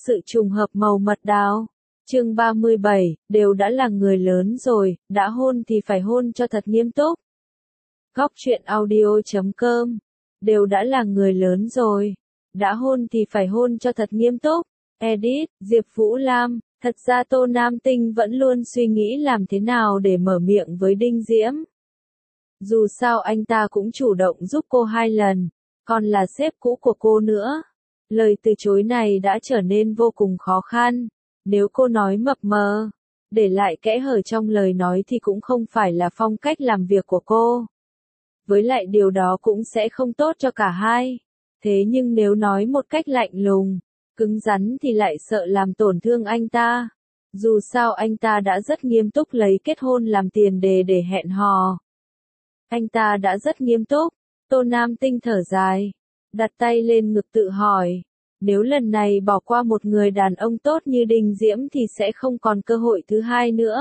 sự trùng hợp màu mật đào. Chương 37, đều đã là người lớn rồi, đã hôn thì phải hôn cho thật nghiêm túc. Góc truyện audio.com. Đều đã là người lớn rồi, đã hôn thì phải hôn cho thật nghiêm túc. Edit, Diệp Vũ Lam. Thật ra Tô Nam Tinh vẫn luôn suy nghĩ làm thế nào để mở miệng với Đinh Diễm. Dù sao anh ta cũng chủ động giúp cô 2 lần, còn là sếp cũ của cô nữa. Lời từ chối này đã trở nên vô cùng khó khăn. Nếu cô nói mập mờ, để lại kẽ hở trong lời nói thì cũng không phải là phong cách làm việc của cô. Với lại điều đó cũng sẽ không tốt cho cả hai. Thế nhưng nếu nói một cách lạnh lùng, cứng rắn thì lại sợ làm tổn thương anh ta. Dù sao anh ta đã rất nghiêm túc lấy kết hôn làm tiền đề để hẹn hò. Anh ta đã rất nghiêm túc. Tô Nam Tinh thở dài, đặt tay lên ngực tự hỏi, nếu lần này bỏ qua một người đàn ông tốt như Đinh Diễm thì sẽ không còn cơ hội thứ hai nữa.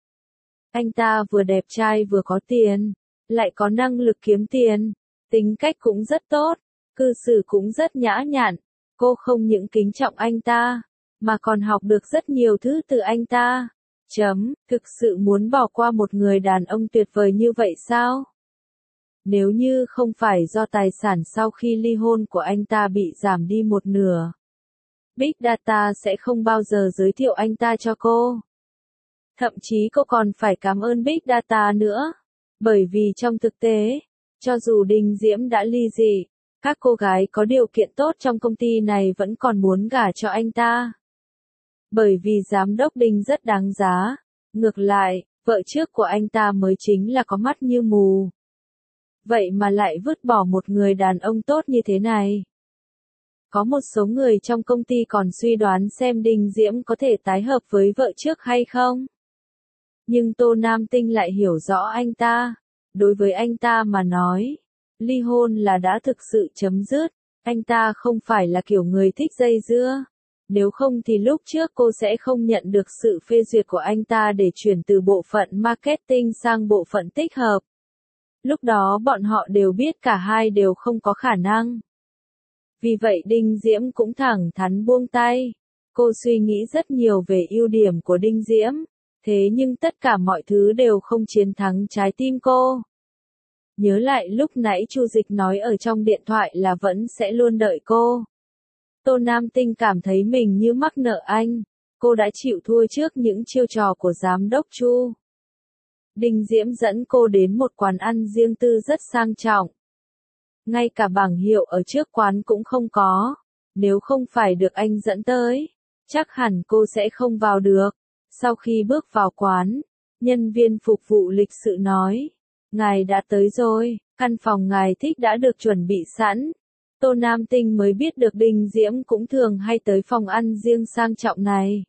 Anh ta vừa đẹp trai vừa có tiền, lại có năng lực kiếm tiền, tính cách cũng rất tốt, cư xử cũng rất nhã nhặn. Cô không những kính trọng anh ta, mà còn học được rất nhiều thứ từ anh ta. Thực sự muốn bỏ qua một người đàn ông tuyệt vời như vậy sao? Nếu như không phải do tài sản sau khi ly hôn của anh ta bị giảm đi một nửa, Big Data sẽ không bao giờ giới thiệu anh ta cho cô. Thậm chí cô còn phải cảm ơn Big Data nữa. Bởi vì trong thực tế, cho dù Đinh Diễm đã ly dị, các cô gái có điều kiện tốt trong công ty này vẫn còn muốn gả cho anh ta. Bởi vì giám đốc Đinh rất đáng giá. Ngược lại, vợ trước của anh ta mới chính là có mắt như mù. Vậy mà lại vứt bỏ một người đàn ông tốt như thế này. Có một số người trong công ty còn suy đoán xem Đinh Diễm có thể tái hợp với vợ trước hay không. Nhưng Tô Nam Tinh lại hiểu rõ anh ta. Đối với anh ta mà nói, ly hôn là đã thực sự chấm dứt. Anh ta không phải là kiểu người thích dây dưa. Nếu không thì lúc trước cô sẽ không nhận được sự phê duyệt của anh ta để chuyển từ bộ phận marketing sang bộ phận tích hợp. Lúc đó bọn họ đều biết cả hai đều không có khả năng. Vì vậy Đinh Diễm cũng thẳng thắn buông tay. Cô suy nghĩ rất nhiều về ưu điểm của Đinh Diễm. Thế nhưng tất cả mọi thứ đều không chiến thắng trái tim cô. Nhớ lại lúc nãy Chu Dịch nói ở trong điện thoại là vẫn sẽ luôn đợi cô. Tô Nam Tinh cảm thấy mình như mắc nợ anh. Cô đã chịu thua trước những chiêu trò của giám đốc Chu. Đinh Diễm dẫn cô đến một quán ăn riêng tư rất sang trọng. Ngay cả bảng hiệu ở trước quán cũng không có. Nếu không phải được anh dẫn tới, chắc hẳn cô sẽ không vào được. Sau khi bước vào quán, nhân viên phục vụ lịch sự nói, ngài đã tới rồi, căn phòng ngài thích đã được chuẩn bị sẵn. Tô Nam Tinh mới biết được Đinh Diễm cũng thường hay tới phòng ăn riêng sang trọng này.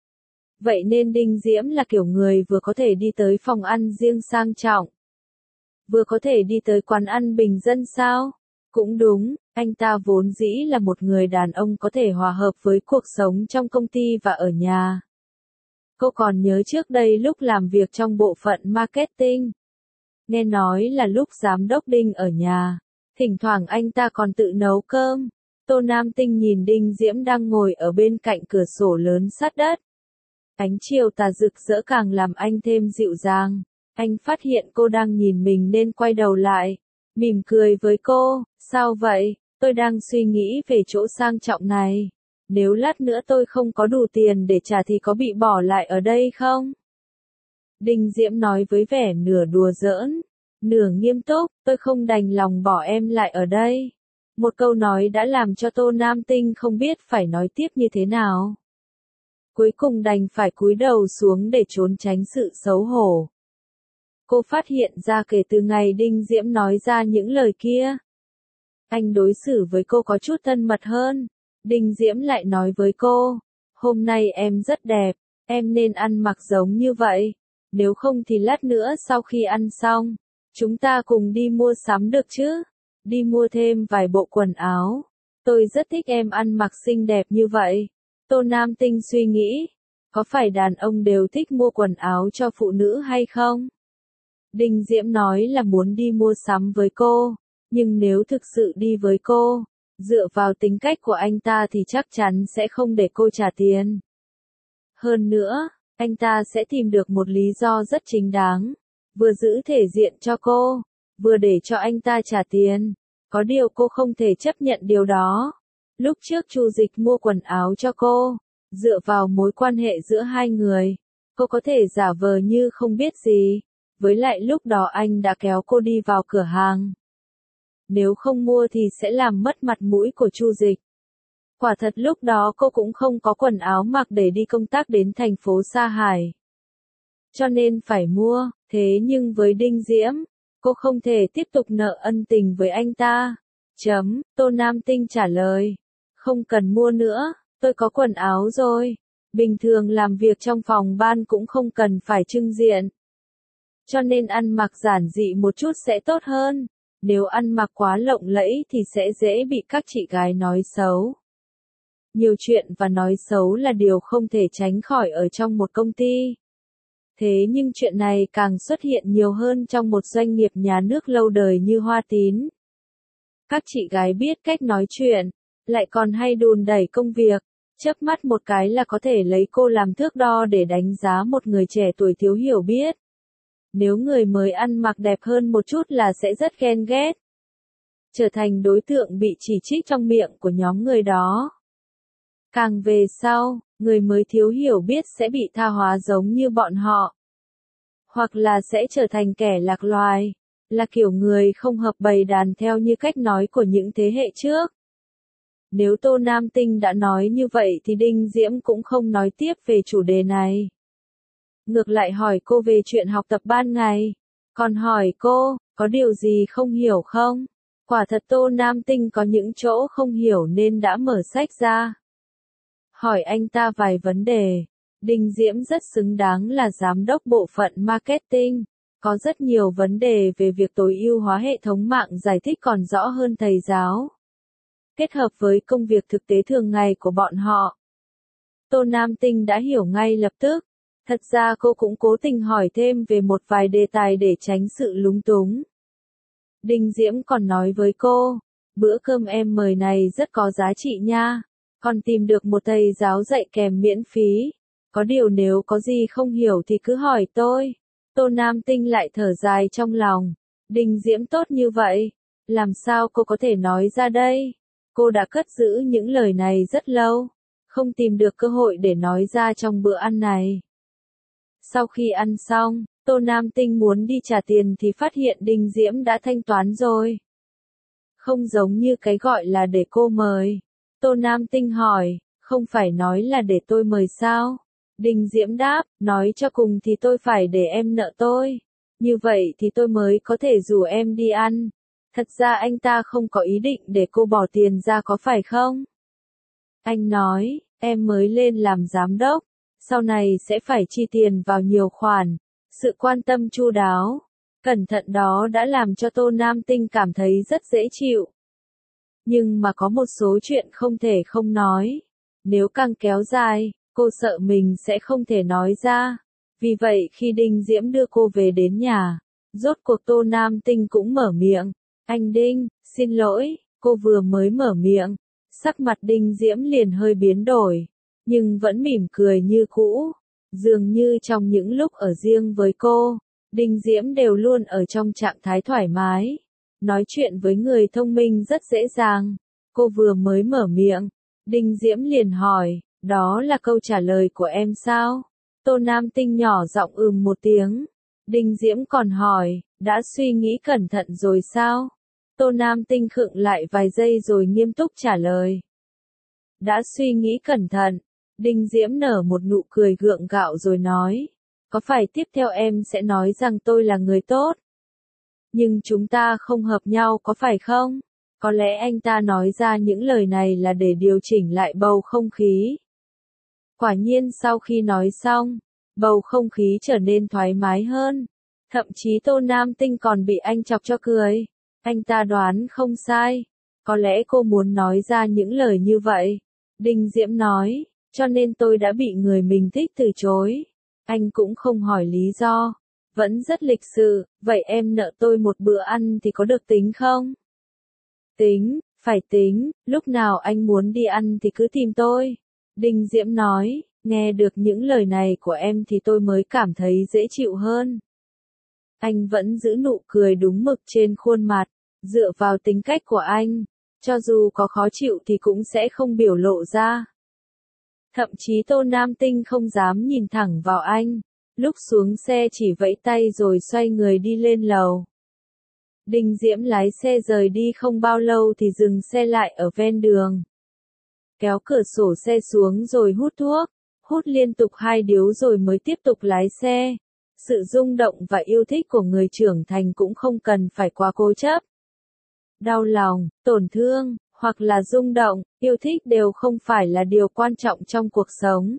Vậy nên Đinh Diễm là kiểu người vừa có thể đi tới phòng ăn riêng sang trọng, vừa có thể đi tới quán ăn bình dân sao? Cũng đúng, anh ta vốn dĩ là một người đàn ông có thể hòa hợp với cuộc sống trong công ty và ở nhà. Cô còn nhớ trước đây lúc làm việc trong bộ phận marketing. Nghe nói là lúc giám đốc Đinh ở nhà, thỉnh thoảng anh ta còn tự nấu cơm. Tô Nam Tinh nhìn Đinh Diễm đang ngồi ở bên cạnh cửa sổ lớn sát đất. Ánh chiều tà rực rỡ càng làm anh thêm dịu dàng. Anh phát hiện cô đang nhìn mình nên quay đầu lại, mỉm cười với cô, sao vậy, tôi đang suy nghĩ về chỗ sang trọng này. Nếu lát nữa tôi không có đủ tiền để trả thì có bị bỏ lại ở đây không? Đinh Diễm nói với vẻ nửa đùa giỡn, nửa nghiêm túc, tôi không đành lòng bỏ em lại ở đây. Một câu nói đã làm cho Tô Nam Tinh không biết phải nói tiếp như thế nào. Cuối cùng đành phải cúi đầu xuống để trốn tránh sự xấu hổ. Cô phát hiện ra kể từ ngày Đinh Diễm nói ra những lời kia, anh đối xử với cô có chút thân mật hơn. Đinh Diễm lại nói với cô, hôm nay em rất đẹp, em nên ăn mặc giống như vậy. Nếu không thì lát nữa sau khi ăn xong, chúng ta cùng đi mua sắm được chứ? Đi mua thêm vài bộ quần áo. Tôi rất thích em ăn mặc xinh đẹp như vậy. Tô Nam Tinh suy nghĩ, có phải đàn ông đều thích mua quần áo cho phụ nữ hay không? Đinh Diễm nói là muốn đi mua sắm với cô, nhưng nếu thực sự đi với cô, Dựa vào tính cách của anh ta thì chắc chắn sẽ không để cô trả tiền. Hơn nữa, anh ta sẽ tìm được một lý do rất chính đáng, vừa giữ thể diện cho cô, vừa để cho anh ta trả tiền. Có điều cô không thể chấp nhận điều đó. Lúc trước Chu Dịch mua quần áo cho cô, dựa vào mối quan hệ giữa hai người, cô có thể giả vờ như không biết gì. Với lại lúc đó anh đã kéo cô đi vào cửa hàng. Nếu không mua thì sẽ làm mất mặt mũi của Chu Dịch. Quả thật lúc đó cô cũng không có quần áo mặc để đi công tác đến thành phố Sa Hải. Cho nên phải mua, thế nhưng với Đinh Diễm, cô không thể tiếp tục nợ ân tình với anh ta. Tô Nam Tinh trả lời. Không cần mua nữa, tôi có quần áo rồi. Bình thường làm việc trong phòng ban cũng không cần phải trưng diện. Cho nên ăn mặc giản dị một chút sẽ tốt hơn. Nếu ăn mặc quá lộng lẫy thì sẽ dễ bị các chị gái nói xấu. Nhiều chuyện và nói xấu là điều không thể tránh khỏi ở trong một công ty. Thế nhưng chuyện này càng xuất hiện nhiều hơn trong một doanh nghiệp nhà nước lâu đời như Hoa Tín. Các chị gái biết cách nói chuyện, lại còn hay đùn đẩy công việc, chớp mắt một cái là có thể lấy cô làm thước đo để đánh giá một người trẻ tuổi thiếu hiểu biết. Nếu người mới ăn mặc đẹp hơn một chút là sẽ rất ghen ghét, trở thành đối tượng bị chỉ trích trong miệng của nhóm người đó. Càng về sau, người mới thiếu hiểu biết sẽ bị tha hóa giống như bọn họ. Hoặc là sẽ trở thành kẻ lạc loài, là kiểu người không hợp bầy đàn theo như cách nói của những thế hệ trước. Nếu Tô Nam Tinh đã nói như vậy thì Đinh Diễm cũng không nói tiếp về chủ đề này. Ngược lại hỏi cô về chuyện học tập ban ngày. Còn hỏi cô, có điều gì không hiểu không? Quả thật Tô Nam Tinh có những chỗ không hiểu nên đã mở sách ra. Hỏi anh ta vài vấn đề. Đinh Diễm rất xứng đáng là giám đốc bộ phận marketing. Có rất nhiều vấn đề về việc tối ưu hóa hệ thống mạng giải thích còn rõ hơn thầy giáo. Kết hợp với công việc thực tế thường ngày của bọn họ, Tô Nam Tinh đã hiểu ngay lập tức. Thật ra cô cũng cố tình hỏi thêm về một vài đề tài để tránh sự lúng túng. Đinh Diễm còn nói với cô, bữa cơm em mời này rất có giá trị nha, còn tìm được một thầy giáo dạy kèm miễn phí. Có điều nếu có gì không hiểu thì cứ hỏi tôi. Tô Nam Tinh lại thở dài trong lòng. Đinh Diễm tốt như vậy, làm sao cô có thể nói ra đây? Cô đã cất giữ những lời này rất lâu, không tìm được cơ hội để nói ra trong bữa ăn này. Sau khi ăn xong, Tô Nam Tinh muốn đi trả tiền thì phát hiện Đinh Diễm đã thanh toán rồi. Không giống như cái gọi là để cô mời. Tô Nam Tinh hỏi, không phải nói là để tôi mời sao? Đinh Diễm đáp, nói cho cùng thì tôi phải để em nợ tôi. Như vậy thì tôi mới có thể rủ em đi ăn. Thật ra anh ta không có ý định để cô bỏ tiền ra có phải không? Anh nói, em mới lên làm giám đốc, sau này sẽ phải chi tiền vào nhiều khoản. Sự quan tâm chu đáo, cẩn thận đó đã làm cho Tô Nam Tinh cảm thấy rất dễ chịu. Nhưng mà có một số chuyện không thể không nói. Nếu càng kéo dài, cô sợ mình sẽ không thể nói ra. Vì vậy khi Đinh Diễm đưa cô về đến nhà, rốt cuộc Tô Nam Tinh cũng mở miệng. Anh Đinh, xin lỗi, cô vừa mới mở miệng. Sắc mặt Đinh Diễm liền hơi biến đổi, nhưng vẫn mỉm cười như cũ. Dường như trong những lúc ở riêng với cô, Đinh Diễm đều luôn ở trong trạng thái thoải mái. Nói chuyện với người thông minh rất dễ dàng. Cô vừa mới mở miệng, Đinh Diễm liền hỏi, đó là câu trả lời của em sao? Tô Nam Tinh nhỏ giọng một tiếng. Đinh Diễm còn hỏi, đã suy nghĩ cẩn thận rồi sao? Tô Nam Tinh khựng lại vài giây rồi nghiêm túc trả lời. Đã suy nghĩ cẩn thận. Đinh Diễm nở một nụ cười gượng gạo rồi nói, có phải tiếp theo em sẽ nói rằng tôi là người tốt? Nhưng chúng ta không hợp nhau có phải không? Có lẽ anh ta nói ra những lời này là để điều chỉnh lại bầu không khí. Quả nhiên sau khi nói xong, bầu không khí trở nên thoải mái hơn. Thậm chí Tô Nam Tinh còn bị anh chọc cho cười. Anh ta đoán không sai. Có lẽ cô muốn nói ra những lời như vậy. Đinh Diễm nói, cho nên tôi đã bị người mình thích từ chối. Anh cũng không hỏi lý do. Vẫn rất lịch sự, vậy em nợ tôi một bữa ăn thì có được tính không? Tính, Phải tính, lúc nào anh muốn đi ăn thì cứ tìm tôi. Đinh Diễm nói, nghe được những lời này của em thì tôi mới cảm thấy dễ chịu hơn. Anh vẫn giữ nụ cười đúng mực trên khuôn mặt, dựa vào tính cách của anh, cho dù có khó chịu thì cũng sẽ không biểu lộ ra. Thậm chí Tô Nam Tinh không dám nhìn thẳng vào anh, lúc xuống xe chỉ vẫy tay rồi xoay người đi lên lầu. Đinh Diễm lái xe rời đi không bao lâu thì dừng xe lại ở ven đường. Kéo cửa sổ xe xuống rồi hút thuốc, hút liên tục 2 điếu rồi mới tiếp tục lái xe. Sự rung động và yêu thích của người trưởng thành cũng không cần phải quá cố chấp. Đau lòng, tổn thương, hoặc là rung động, yêu thích đều không phải là điều quan trọng trong cuộc sống.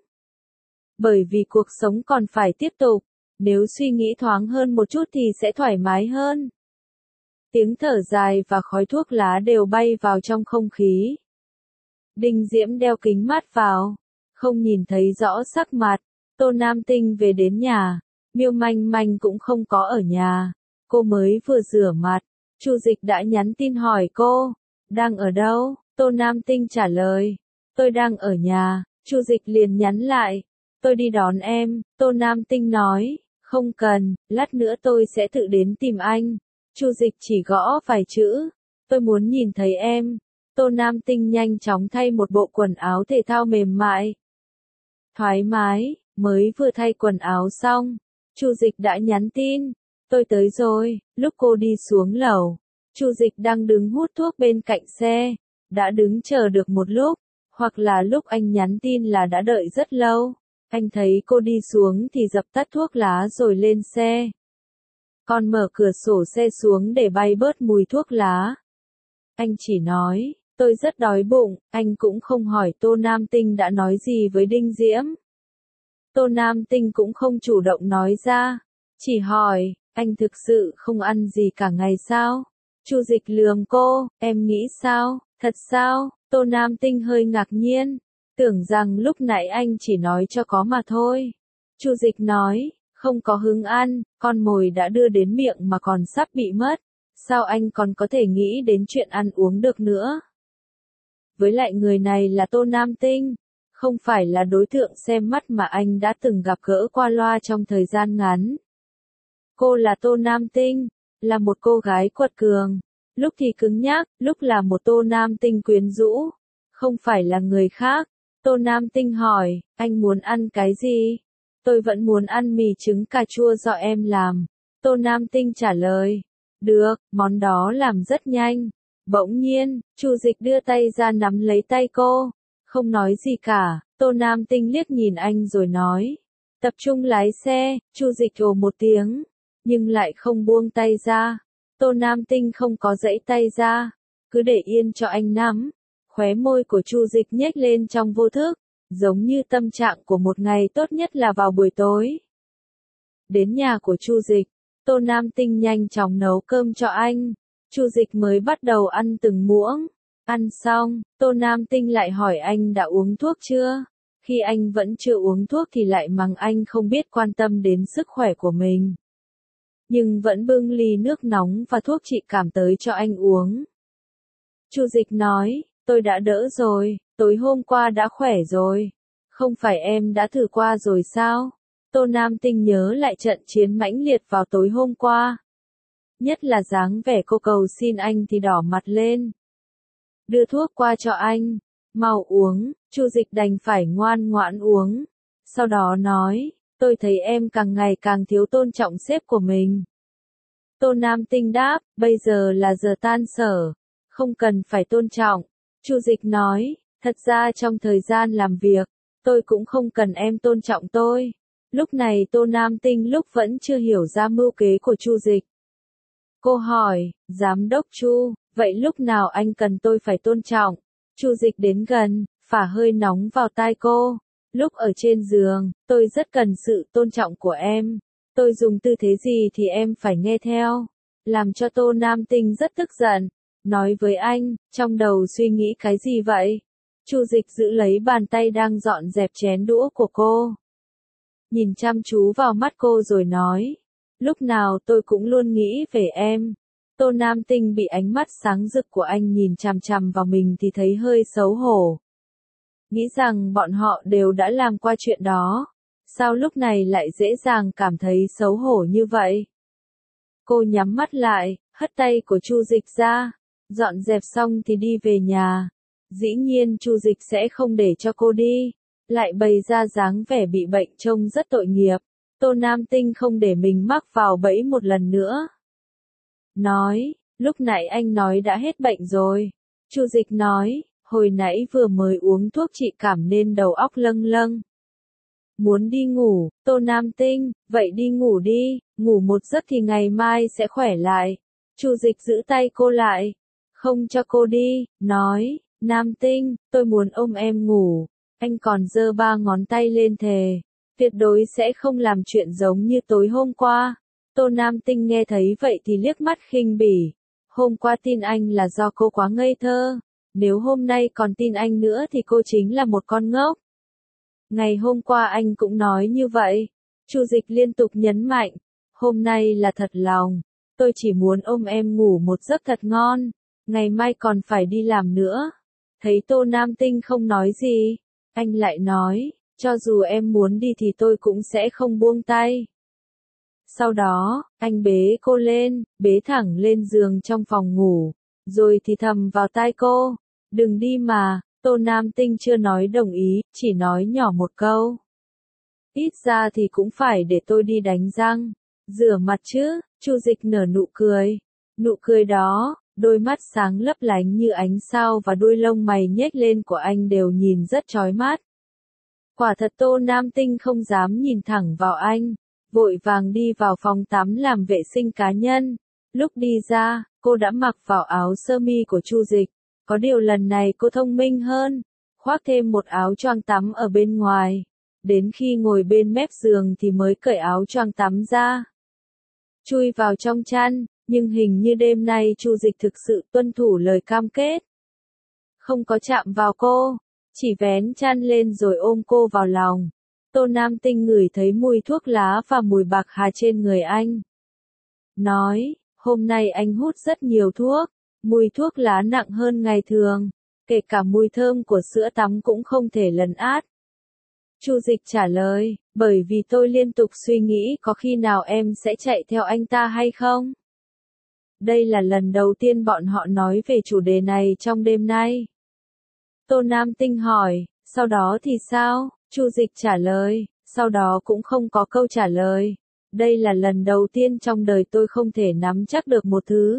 Bởi vì cuộc sống còn phải tiếp tục, nếu suy nghĩ thoáng hơn một chút thì sẽ thoải mái hơn. Tiếng thở dài và khói thuốc lá đều bay vào trong không khí. Đinh Diễm đeo kính mát vào, không nhìn thấy rõ sắc mặt. Tô Nam Tinh về đến nhà, Miêu Manh Manh cũng không có ở nhà. Cô mới vừa rửa mặt, Chu Dịch đã nhắn tin hỏi cô, đang ở đâu? Tô Nam Tinh trả lời, tôi đang ở nhà. Chu Dịch liền nhắn lại, tôi đi đón em. Tô Nam Tinh nói, không cần, lát nữa tôi sẽ tự đến tìm anh. Chu Dịch chỉ gõ vài chữ, tôi muốn nhìn thấy em. Tô Nam Tinh nhanh chóng thay một bộ quần áo thể thao mềm mại, thoải mái, mới vừa thay quần áo xong, Chu Dịch đã nhắn tin, tôi tới rồi. Lúc cô đi xuống lầu, Chu Dịch đang đứng hút thuốc bên cạnh xe, đã đứng chờ được một lúc, hoặc là lúc anh nhắn tin là đã đợi rất lâu. Anh thấy cô đi xuống thì dập tắt thuốc lá rồi lên xe. Còn mở cửa sổ xe xuống để bay bớt mùi thuốc lá. Anh chỉ nói, tôi rất đói bụng, anh cũng không hỏi Tô Nam Tinh đã nói gì với Đinh Diễm. Tô Nam Tinh cũng không chủ động nói ra, chỉ hỏi, anh thực sự không ăn gì cả ngày sao? Chu Dịch lườm cô, em nghĩ sao, thật sao? Tô Nam Tinh hơi ngạc nhiên, tưởng rằng lúc nãy anh chỉ nói cho có mà thôi. Chu Dịch nói, không có hứng ăn, con mồi đã đưa đến miệng mà còn sắp bị mất. Sao anh còn có thể nghĩ đến chuyện ăn uống được nữa? Với lại người này là Tô Nam Tinh, không phải là đối tượng xem mắt mà anh đã từng gặp gỡ qua loa trong thời gian ngắn. Cô là Tô Nam Tinh, là một cô gái quật cường, lúc thì cứng nhắc, lúc là một Tô Nam Tinh quyến rũ, không phải là người khác. Tô Nam Tinh hỏi, anh muốn ăn cái gì? Tôi vẫn muốn ăn mì trứng cà chua do em làm. Tô Nam Tinh trả lời, được, món đó làm rất nhanh. Bỗng nhiên, Chu Dịch đưa tay ra nắm lấy tay cô, không nói gì cả. Tô Nam Tinh liếc nhìn anh rồi nói, tập trung lái xe. Chu Dịch ồ một tiếng, nhưng lại không buông tay ra. Tô Nam Tinh không có giãy tay ra, cứ để yên cho anh nắm. Khóe môi của Chu Dịch nhếch lên trong vô thức, giống như tâm trạng của một ngày tốt nhất là vào buổi tối. Đến nhà của Chu Dịch, Tô Nam Tinh nhanh chóng nấu cơm cho anh. Chu Dịch mới bắt đầu ăn từng muỗng. Ăn xong, Tô Nam Tinh lại hỏi anh đã uống thuốc chưa? Khi anh vẫn chưa uống thuốc thì lại mắng anh không biết quan tâm đến sức khỏe của mình. Nhưng vẫn bưng ly nước nóng và thuốc trị cảm tới cho anh uống. Chu Dịch nói, tôi đã đỡ rồi, tối hôm qua đã khỏe rồi. Không phải em đã thử qua rồi sao? Tô Nam Tinh nhớ lại trận chiến mãnh liệt vào tối hôm qua. Nhất là dáng vẻ cô cầu xin anh thì đỏ mặt lên. Đưa thuốc qua cho anh, mau uống. Chu Dịch đành phải ngoan ngoãn uống. Sau đó nói, tôi thấy em càng ngày càng thiếu tôn trọng sếp của mình. Tô Nam Tinh đáp, bây giờ là giờ tan sở, không cần phải tôn trọng. Chu Dịch nói, thật ra trong thời gian làm việc, tôi cũng không cần em tôn trọng tôi. Lúc này Tô Nam Tinh lúc vẫn chưa hiểu ra mưu kế của Chu Dịch. Cô hỏi, giám đốc Chu, vậy lúc nào anh cần tôi phải tôn trọng? Chu Dịch đến gần, phả hơi nóng vào tai cô. Lúc ở trên giường, tôi rất cần sự tôn trọng của em. Tôi dùng tư thế gì thì em phải nghe theo. Làm cho Tô Nam Tinh rất tức giận. Nói với anh, trong đầu suy nghĩ cái gì vậy? Chu Dịch giữ lấy bàn tay đang dọn dẹp chén đũa của cô. Nhìn chăm chú vào mắt cô rồi nói. Lúc nào tôi cũng luôn nghĩ về em. Tô Nam Tinh bị ánh mắt sáng rực của anh nhìn chằm chằm vào mình thì thấy hơi xấu hổ. Nghĩ rằng bọn họ đều đã làm qua chuyện đó. Sao lúc này lại dễ dàng cảm thấy xấu hổ như vậy? Cô nhắm mắt lại, hất tay của Chu Dịch ra. Dọn dẹp xong thì đi về nhà. Dĩ nhiên Chu Dịch sẽ không để cho cô đi. Lại bày ra dáng vẻ bị bệnh trông rất tội nghiệp. Tô Nam Tinh không để mình mắc vào bẫy một lần nữa. Nói, lúc nãy anh nói đã hết bệnh rồi. Chu Dịch nói, hồi nãy vừa mới uống thuốc trị cảm nên đầu óc lâng lâng. Muốn đi ngủ, Tô Nam Tinh, vậy đi ngủ đi, ngủ một giấc thì ngày mai sẽ khỏe lại. Chu Dịch giữ tay cô lại, không cho cô đi, nói, Nam Tinh, tôi muốn ôm em ngủ. Anh còn giơ 3 ngón tay lên thề, tuyệt đối sẽ không làm chuyện giống như tối hôm qua. Tô Nam Tinh nghe thấy vậy thì liếc mắt khinh bỉ. Hôm qua tin anh là do cô quá ngây thơ. Nếu hôm nay còn tin anh nữa thì cô chính là một con ngốc. Ngày hôm qua anh cũng nói như vậy. Chu Dịch liên tục nhấn mạnh. Hôm nay là thật lòng. Tôi chỉ muốn ôm em ngủ một giấc thật ngon. Ngày mai còn phải đi làm nữa. Thấy Tô Nam Tinh không nói gì. Anh lại nói, cho dù em muốn đi thì tôi cũng sẽ không buông tay. Sau đó, anh bế cô lên, bế thẳng lên giường trong phòng ngủ. Rồi thì thầm vào tai cô. Đừng đi mà. Tô Nam Tinh chưa nói đồng ý, chỉ nói nhỏ một câu. Ít ra thì cũng phải để tôi đi đánh răng, rửa mặt chứ. Chu Dịch nở nụ cười. Nụ cười đó, đôi mắt sáng lấp lánh như ánh sao và đuôi lông mày nhếch lên của anh đều nhìn rất chói mắt. Quả thật Tô Nam Tinh không dám nhìn thẳng vào anh, vội vàng đi vào phòng tắm làm vệ sinh cá nhân. Lúc đi ra, cô đã mặc vào áo sơ mi của Chu Dịch. Có điều lần này cô thông minh hơn, khoác thêm một áo choàng tắm ở bên ngoài. Đến khi ngồi bên mép giường thì mới cởi áo choàng tắm ra. Chui vào trong chăn, nhưng hình như đêm nay Chu Dịch thực sự tuân thủ lời cam kết. Không có chạm vào cô, chỉ vén chăn lên rồi ôm cô vào lòng. Tô Nam Tinh ngửi thấy mùi thuốc lá và mùi bạc hà trên người anh. Nói, hôm nay anh hút rất nhiều thuốc. Mùi thuốc lá nặng hơn ngày thường, kể cả mùi thơm của sữa tắm cũng không thể lấn át. Chu Dịch trả lời, bởi vì tôi liên tục suy nghĩ có khi nào em sẽ chạy theo anh ta hay không? Đây là lần đầu tiên bọn họ nói về chủ đề này trong đêm nay. Tô Nam Tinh hỏi, sau đó thì sao? Chu Dịch trả lời, sau đó cũng không có câu trả lời. Đây là lần đầu tiên trong đời tôi không thể nắm chắc được một thứ.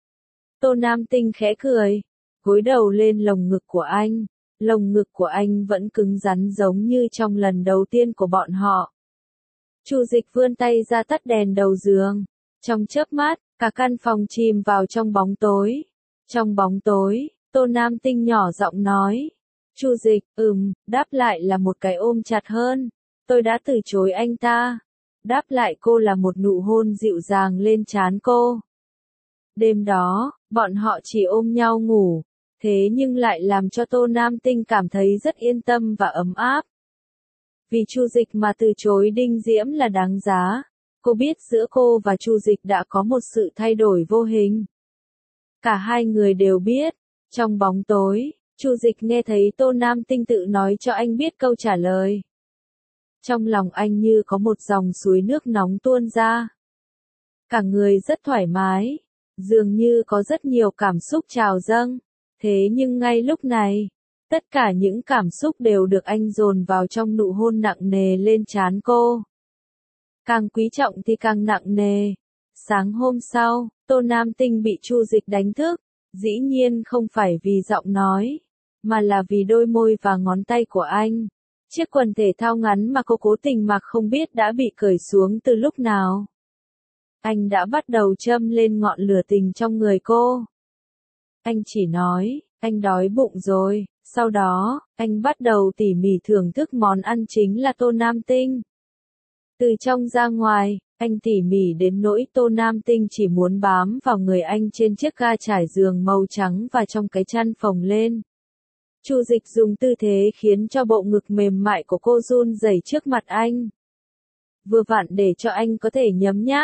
Tô Nam Tinh khẽ cười, gối đầu lên lồng ngực của anh. Lồng ngực của anh vẫn cứng rắn giống như trong lần đầu tiên của bọn họ. Chu Dịch vươn tay ra tắt đèn đầu giường. Trong chớp mắt, cả căn phòng chìm vào trong bóng tối. Trong bóng tối, Tô Nam Tinh nhỏ giọng nói. Chu Dịch, đáp lại là một cái ôm chặt hơn. Tôi đã từ chối anh ta. Đáp lại cô là một nụ hôn dịu dàng lên trán cô. Đêm đó, bọn họ chỉ ôm nhau ngủ, thế nhưng lại làm cho Tô Nam Tinh cảm thấy rất yên tâm và ấm áp. Vì Chu Dịch mà từ chối Đinh Diễm là đáng giá. Cô biết giữa cô và Chu Dịch đã có một sự thay đổi vô hình. Cả hai người đều biết. Trong bóng tối, Chu Dịch nghe thấy Tô Nam Tinh tự nói cho anh biết câu trả lời. Trong lòng anh như có một dòng suối nước nóng tuôn ra. Cả người rất thoải mái. Dường như có rất nhiều cảm xúc trào dâng. Thế nhưng ngay lúc này, tất cả những cảm xúc đều được anh dồn vào trong nụ hôn nặng nề lên trán cô. Càng quý trọng thì càng nặng nề. Sáng hôm sau, Tô Nam Tinh bị Chu Dịch đánh thức. Dĩ nhiên không phải vì giọng nói, mà là vì đôi môi và ngón tay của anh. Chiếc quần thể thao ngắn mà cô cố tình mặc không biết đã bị cởi xuống từ lúc nào. Anh đã bắt đầu châm lên ngọn lửa tình trong người cô. Anh chỉ nói, anh đói bụng rồi. Sau đó, anh bắt đầu tỉ mỉ thưởng thức món ăn chính là Tô Nam Tinh. Từ trong ra ngoài, anh tỉ mỉ đến nỗi Tô Nam Tinh chỉ muốn bám vào người anh trên chiếc ga trải giường màu trắng và trong cái chăn phồng lên. Chu Dịch dùng tư thế khiến cho bộ ngực mềm mại của cô run rẩy trước mặt anh. Vừa vặn để cho anh có thể nhấm nháp,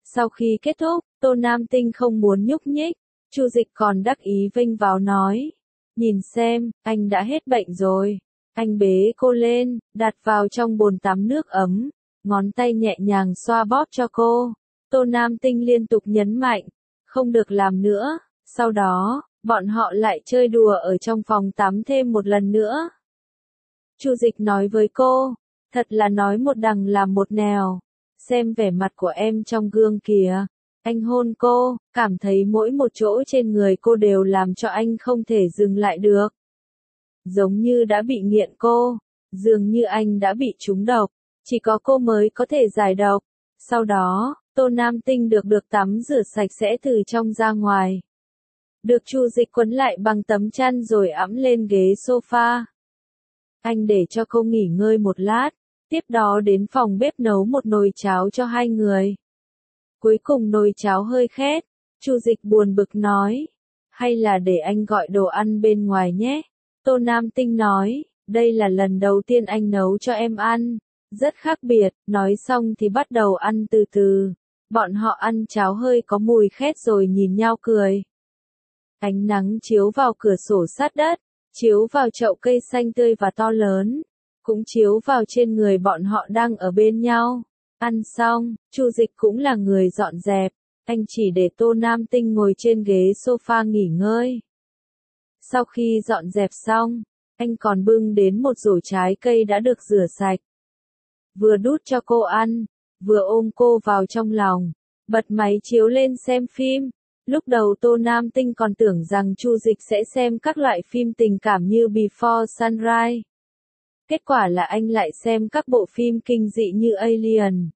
Sau khi kết thúc, Tô Nam Tinh không muốn nhúc nhích, Chu Dịch còn đắc ý vênh váo nói. Nhìn xem, anh đã hết bệnh rồi. Anh bế cô lên, đặt vào trong bồn tắm nước ấm, ngón tay nhẹ nhàng xoa bóp cho cô. Tô Nam Tinh liên tục nhấn mạnh, không được làm nữa. Sau đó, bọn họ lại chơi đùa ở trong phòng tắm thêm một lần nữa. Chu Dịch nói với cô, thật là nói một đằng làm một nẻo. Xem vẻ mặt của em trong gương kìa. Anh hôn cô, cảm thấy mỗi một chỗ trên người cô đều làm cho anh không thể dừng lại được. Giống như đã bị nghiện cô, dường như anh đã bị trúng độc, chỉ có cô mới có thể giải độc. Sau đó, Tô Nam Tinh được tắm rửa sạch sẽ từ trong ra ngoài. Được Chu Dịch quấn lại bằng tấm chăn rồi ẵm lên ghế sofa. Anh để cho cô nghỉ ngơi một lát, tiếp đó đến phòng bếp nấu một nồi cháo cho hai người. Cuối cùng nồi cháo hơi khét, Chu Dịch buồn bực nói, hay là để anh gọi đồ ăn bên ngoài nhé. Tô Nam Tinh nói, đây là lần đầu tiên anh nấu cho em ăn, rất khác biệt. Nói xong thì bắt đầu ăn từ từ. Bọn họ ăn cháo hơi có mùi khét rồi nhìn nhau cười. Ánh nắng chiếu vào cửa sổ sát đất, chiếu vào chậu cây xanh tươi và to lớn, cũng chiếu vào trên người bọn họ đang ở bên nhau. Ăn xong, Chu Dịch cũng là người dọn dẹp, anh chỉ để Tô Nam Tinh ngồi trên ghế sofa nghỉ ngơi. Sau khi dọn dẹp xong, anh còn bưng đến một rổ trái cây đã được rửa sạch. Vừa đút cho cô ăn, vừa ôm cô vào trong lòng, bật máy chiếu lên xem phim. Lúc đầu Tô Nam Tinh còn tưởng rằng Chu Dịch sẽ xem các loại phim tình cảm như Before Sunrise. Kết quả là anh lại xem các bộ phim kinh dị như Alien.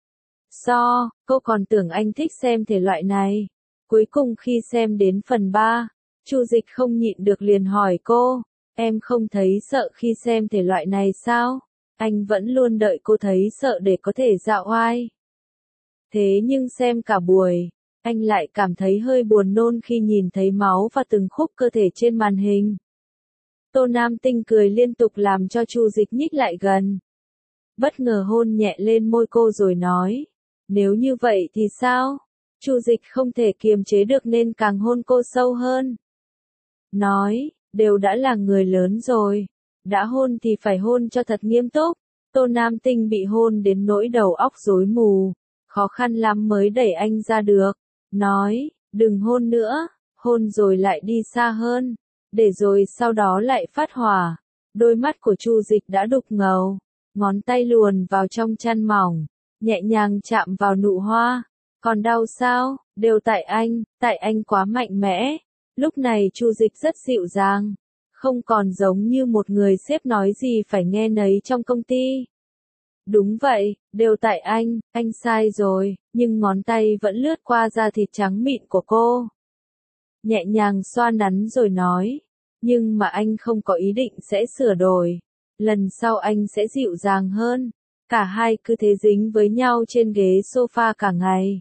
Cô còn tưởng anh thích xem thể loại này. Cuối cùng khi xem đến phần 3, Chu Dịch không nhịn được liền hỏi cô, em không thấy sợ khi xem thể loại này sao? Anh vẫn luôn đợi cô thấy sợ để có thể dạo oai. Thế nhưng xem cả buổi, anh lại cảm thấy hơi buồn nôn khi nhìn thấy máu và từng khúc cơ thể trên màn hình. Tô Nam Tinh cười liên tục làm cho Chu Dịch nhích lại gần. Bất ngờ hôn nhẹ lên môi cô rồi nói, nếu như vậy thì sao? Chu Dịch không thể kiềm chế được nên càng hôn cô sâu hơn. Nói, đều đã là người lớn rồi, đã hôn thì phải hôn cho thật nghiêm túc. Tô Nam Tinh bị hôn đến nỗi đầu óc rối mù, khó khăn lắm mới đẩy anh ra được. Nói, đừng hôn nữa, hôn rồi lại đi xa hơn, để rồi sau đó lại phát hỏa. Đôi mắt của Chu Dịch đã đục ngầu, ngón tay luồn vào trong chăn mỏng, nhẹ nhàng chạm vào nụ hoa. Còn đau sao? Đều tại anh quá mạnh mẽ. Lúc này Chu Dịch rất dịu dàng, không còn giống như một người sếp nói gì phải nghe nấy trong công ty. Đúng vậy, đều tại anh sai rồi, nhưng ngón tay vẫn lướt qua da thịt trắng mịn của cô. Nhẹ nhàng xoa nắn rồi nói, nhưng mà anh không có ý định sẽ sửa đổi. Lần sau anh sẽ dịu dàng hơn. Cả hai cứ thế dính với nhau trên ghế sofa cả ngày.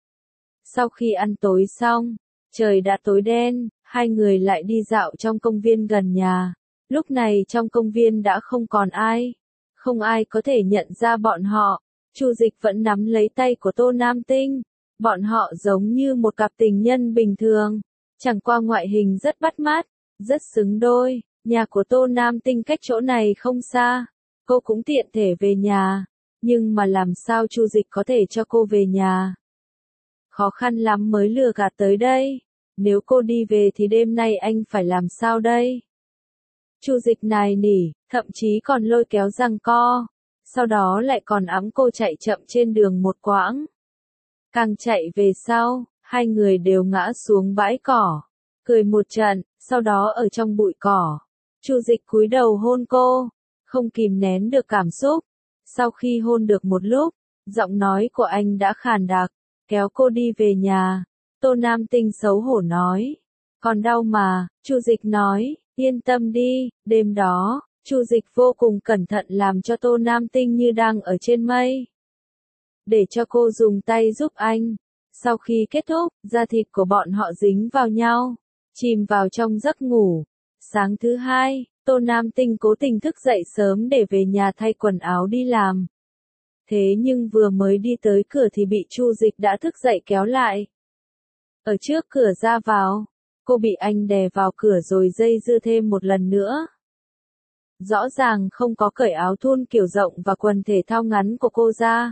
Sau khi ăn tối xong, trời đã tối đen, hai người lại đi dạo trong công viên gần nhà. Lúc này trong công viên đã không còn ai. Không ai có thể nhận ra bọn họ. Chu Dịch vẫn nắm lấy tay của Tô Nam Tinh. Bọn họ giống như một cặp tình nhân bình thường. Chẳng qua ngoại hình rất bắt mắt, rất xứng đôi. Nhà của Tô Nam Tinh cách chỗ này không xa. Cô cũng tiện thể về nhà. Nhưng mà làm sao Chu Dịch có thể cho cô về nhà? Khó khăn lắm mới lừa gạt tới đây. Nếu cô đi về thì đêm nay anh phải làm sao đây? Chu Dịch nài nỉ, thậm chí còn lôi kéo giằng co. Sau đó lại còn ẵm cô chạy chậm trên đường một quãng. Càng chạy về sau, hai người đều ngã xuống bãi cỏ. Cười một trận, sau đó ở trong bụi cỏ. Chu Dịch cúi đầu hôn cô, không kìm nén được cảm xúc. Sau khi hôn được một lúc, giọng nói của anh đã khàn đặc, kéo cô đi về nhà. Tô Nam Tinh xấu hổ nói, còn đau mà. Chu Dịch nói, yên tâm đi. Đêm đó, Chu Dịch vô cùng cẩn thận làm cho Tô Nam Tinh như đang ở trên mây, để cho cô dùng tay giúp anh. Sau khi kết thúc, da thịt của bọn họ dính vào nhau, chìm vào trong giấc ngủ. Sáng thứ hai, Tô Nam Tinh cố tình thức dậy sớm để về nhà thay quần áo đi làm. Thế nhưng vừa mới đi tới cửa thì bị Chu Dịch đã thức dậy kéo lại. Ở trước cửa ra vào, cô bị anh đè vào cửa rồi dây dưa thêm một lần nữa. Rõ ràng không có cởi áo thun kiểu rộng và quần thể thao ngắn của cô ra.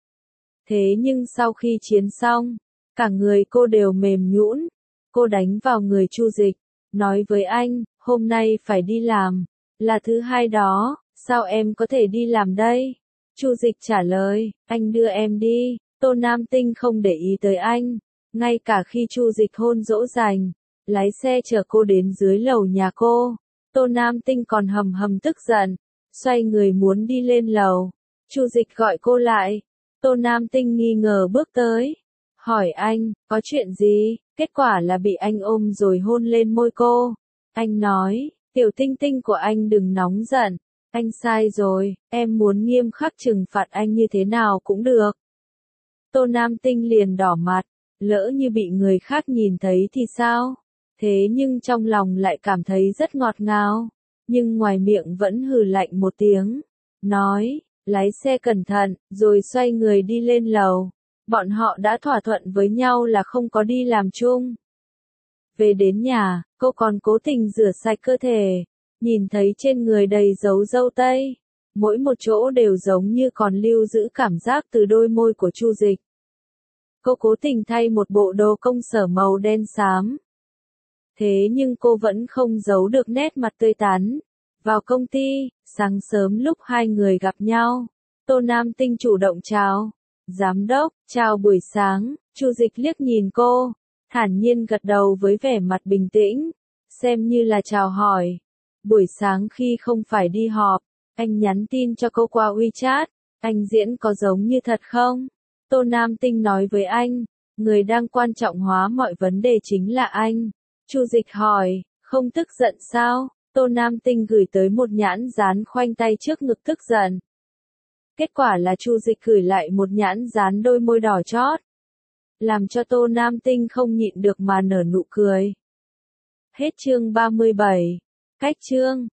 Thế nhưng sau khi chiến xong, cả người cô đều mềm nhũn. Cô đánh vào người Chu Dịch, nói với anh, hôm nay phải đi làm, là thứ hai đó, sao em có thể đi làm đây? Chu Dịch trả lời, anh đưa em đi. Tô Nam Tinh không để ý tới anh, ngay cả khi Chu Dịch hôn dỗ dành, lái xe chở cô đến dưới lầu nhà cô. Tô Nam Tinh còn hầm hầm tức giận, xoay người muốn đi lên lầu. Chu Dịch gọi cô lại. Tô Nam Tinh nghi ngờ bước tới, hỏi anh, có chuyện gì? Kết quả là bị anh ôm rồi hôn lên môi cô. Anh nói, Tiểu Tinh Tinh của anh đừng nóng giận, anh sai rồi, em muốn nghiêm khắc trừng phạt anh như thế nào cũng được. Tô Nam Tinh liền đỏ mặt, lỡ như bị người khác nhìn thấy thì sao? Thế nhưng trong lòng lại cảm thấy rất ngọt ngào, nhưng ngoài miệng vẫn hừ lạnh một tiếng, nói, lái xe cẩn thận, rồi xoay người đi lên lầu. Bọn họ đã thỏa thuận với nhau là không có đi làm chung. Về đến nhà, cô còn cố tình rửa sạch cơ thể, nhìn thấy trên người đầy dấu râu tây, mỗi một chỗ đều giống như còn lưu giữ cảm giác từ đôi môi của Chu Dịch. Cô cố tình thay một bộ đồ công sở màu đen xám. Thế nhưng cô vẫn không giấu được nét mặt tươi tắn. Vào công ty, sáng sớm lúc hai người gặp nhau, Tô Nam Tinh chủ động chào. Giám đốc, chào buổi sáng. Chu Dịch liếc nhìn cô, thản nhiên gật đầu với vẻ mặt bình tĩnh, xem như là chào hỏi. Buổi sáng khi không phải đi họp, anh nhắn tin cho cô qua WeChat, anh diễn có giống như thật không? Tô Nam Tinh nói với anh, người đang quan trọng hóa mọi vấn đề chính là anh. Chu Dịch hỏi, không tức giận sao? Tô Nam Tinh gửi tới một nhãn dán khoanh tay trước ngực tức giận. Kết quả là Chu Dịch gửi lại một nhãn dán đôi môi đỏ chót, làm cho Tô Nam Tinh không nhịn được mà nở nụ cười. Hết chương 37. Cách chương